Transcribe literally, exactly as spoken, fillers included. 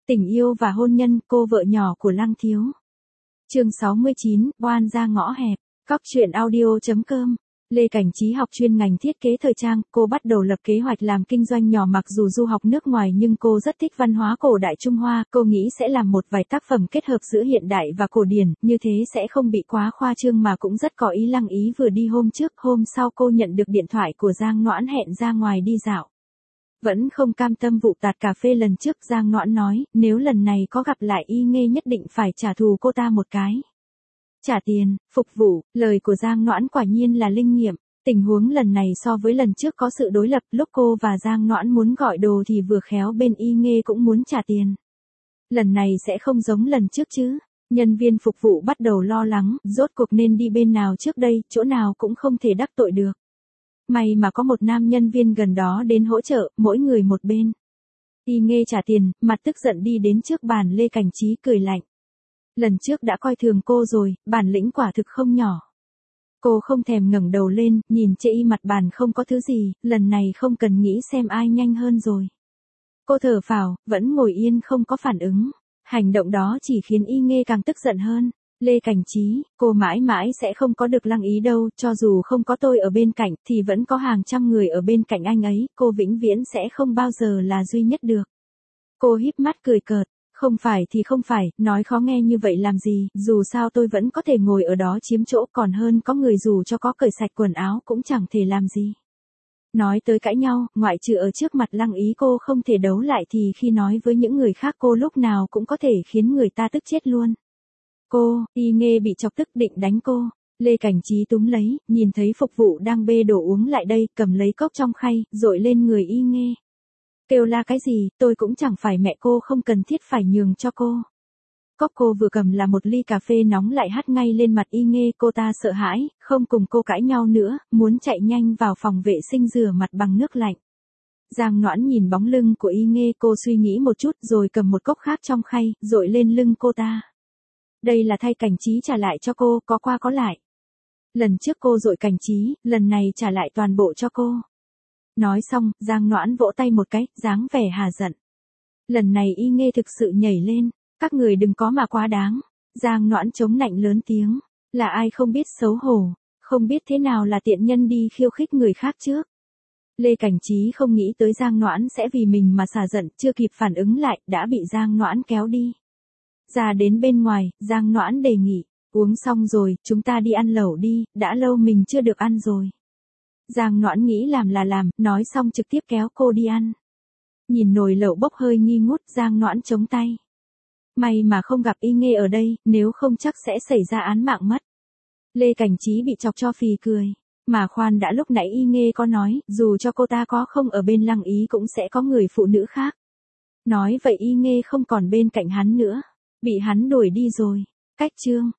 Tình yêu và hôn nhân, cô vợ nhỏ của Lăng Thiếu. Chương sáu mươi chín, oan ra ngõ hẹp. Cóc truyện audio chấm com. Lê Cảnh Trí học chuyên ngành thiết kế thời trang, cô bắt đầu lập kế hoạch làm kinh doanh nhỏ mặc dù du học nước ngoài nhưng cô rất thích văn hóa cổ đại Trung Hoa, cô nghĩ sẽ làm một vài tác phẩm kết hợp giữa hiện đại và cổ điển, như thế sẽ không bị quá khoa trương mà cũng rất có ý. Lăng Ý vừa đi hôm trước, hôm sau cô nhận được điện thoại của Giang Noãn hẹn ra ngoài đi dạo. Vẫn không cam tâm vụ tạt cà phê lần trước, Giang Noãn nói, nếu lần này có gặp lại Y Nghê nhất định phải trả thù cô ta một cái. Trả tiền, phục vụ, lời của Giang Noãn quả nhiên là linh nghiệm. Tình huống lần này so với lần trước có sự đối lập, lúc cô và Giang Noãn muốn gọi đồ thì vừa khéo bên Y Nghê cũng muốn trả tiền. Lần này sẽ không giống lần trước chứ. Nhân viên phục vụ bắt đầu lo lắng, rốt cuộc nên đi bên nào trước đây, chỗ nào cũng không thể đắc tội được. May mà có một nam nhân viên gần đó đến hỗ trợ, mỗi người một bên. Y Nghê trả tiền, mặt tức giận đi đến trước bàn Lê Cảnh Trí cười lạnh. Lần trước đã coi thường cô rồi, bản lĩnh quả thực không nhỏ. Cô không thèm ngẩng đầu lên, nhìn chê y mặt bàn không có thứ gì, lần này không cần nghĩ xem ai nhanh hơn rồi. Cô thở phào, vẫn ngồi yên không có phản ứng. Hành động đó chỉ khiến Y Nghê càng tức giận hơn. Lê Cảnh Trí, cô mãi mãi sẽ không có được Lăng Ý đâu, cho dù không có tôi ở bên cạnh thì vẫn có hàng trăm người ở bên cạnh anh ấy, cô vĩnh viễn sẽ không bao giờ là duy nhất được. Cô híp mắt cười cợt, không phải thì không phải, nói khó nghe như vậy làm gì, dù sao tôi vẫn có thể ngồi ở đó chiếm chỗ, còn hơn có người dù cho có cởi sạch quần áo cũng chẳng thể làm gì. Nói tới cãi nhau, ngoại trừ ở trước mặt Lăng Ý cô không thể đấu lại thì khi nói với những người khác cô lúc nào cũng có thể khiến người ta tức chết luôn. Cô, Y Nghê bị chọc tức định đánh cô. Lê Cảnh Trí túm lấy, nhìn thấy phục vụ đang bê đồ uống lại đây, cầm lấy cốc trong khay, dội lên người Y Nghê. Kêu la cái gì, tôi cũng chẳng phải mẹ cô, không cần thiết phải nhường cho cô. Cốc cô vừa cầm là một ly cà phê nóng lại hắt ngay lên mặt Y Nghê, cô ta sợ hãi, không cùng cô cãi nhau nữa, muốn chạy nhanh vào phòng vệ sinh rửa mặt bằng nước lạnh. Giang Noãn nhìn bóng lưng của Y Nghê, cô suy nghĩ một chút rồi cầm một cốc khác trong khay, dội lên lưng cô ta. Đây là thay Cảnh Trí trả lại cho cô, có qua có lại. Lần trước cô dội Cảnh Trí, lần này trả lại toàn bộ cho cô. Nói xong, Giang Noãn vỗ tay một cái, dáng vẻ hà giận. Lần này Y Nghê thực sự nhảy lên, các người đừng có mà quá đáng. Giang Noãn chống nạnh lớn tiếng, là ai không biết xấu hổ, không biết thế nào là tiện nhân đi khiêu khích người khác trước. Lê Cảnh Trí không nghĩ tới Giang Noãn sẽ vì mình mà xả giận, chưa kịp phản ứng lại, đã bị Giang Noãn kéo đi. Ra đến bên ngoài, Giang Noãn đề nghị, uống xong rồi, chúng ta đi ăn lẩu đi, đã lâu mình chưa được ăn rồi. Giang Noãn nghĩ làm là làm, nói xong trực tiếp kéo cô đi ăn. Nhìn nồi lẩu bốc hơi nghi ngút, Giang Noãn chống tay. May mà không gặp Y Nghê ở đây, nếu không chắc sẽ xảy ra án mạng mất. Lê Cảnh Trí bị chọc cho phì cười. Mà khoan đã, lúc nãy Y Nghê có nói, dù cho cô ta có không ở bên Lăng Ý cũng sẽ có người phụ nữ khác. Nói vậy Y Nghê không còn bên cạnh hắn nữa. Bị hắn đuổi đi rồi. Cách chương.